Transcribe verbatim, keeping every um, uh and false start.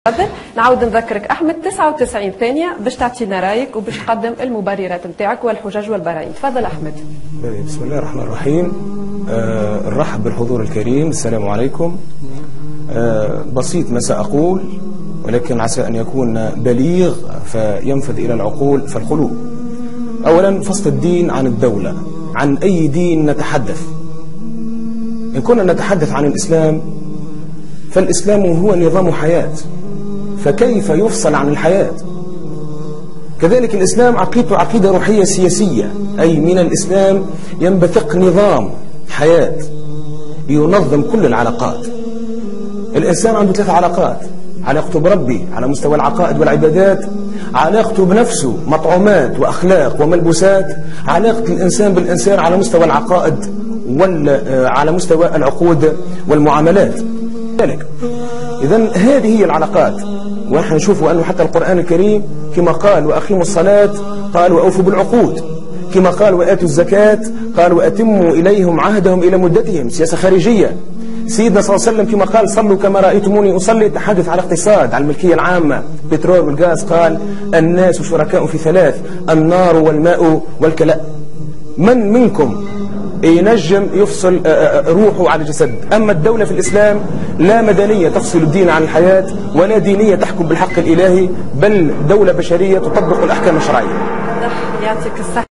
نعاود نذكرك أحمد تسعة وتسعين ثانية باش تعطينا رايك وباش تقدم المبررات نتاعك والحجج والبراهين. تفضل أحمد. بسم الله الرحمن الرحيم. أه نرحب بالحضور الكريم. السلام عليكم. أه بسيط ما سأقول، ولكن عسى أن يكون بليغ فينفذ إلى العقول فالقلوب. أولا، فصل الدين عن الدولة. عن أي دين نتحدث؟ إن كنا نتحدث عن الإسلام فالإسلام هو نظام حياة، فكيف يفصل عن الحياة؟ كذلك الإسلام عقيدته عقيدة روحية سياسية، أي من الإسلام ينبثق نظام حياة ينظم كل العلاقات. الإنسان عنده ثلاث علاقات: علاقته بربي على مستوى العقائد والعبادات، علاقته بنفسه مطعومات وأخلاق وملبوسات، علاقة الإنسان بالإنسان على مستوى العقائد وعلى مستوى العقود والمعاملات. إذن هذه هي العلاقات، ونحن نشوف أنه حتى القرآن الكريم كما قال وأقيموا الصلاة قال وأوفوا بالعقود، كما قال وآتوا الزكاة قال وأتموا إليهم عهدهم إلى مدتهم، سياسة خارجية. سيدنا صلى الله عليه وسلم كما قال صلوا كما رأيتموني أصلي، تحدث على الاقتصاد، على الملكية العامة، بترول والغاز، قال الناس شركاء في ثلاث: النار والماء والكلاء. من منكم ينجم يفصل روحه على جسد؟ أما الدولة في الإسلام لا مدنية تفصل الدين عن الحياة، ولا دينية تحكم بالحق الإلهي، بل دولة بشرية تطبق الأحكام الشرعية. يعطيك الصحة.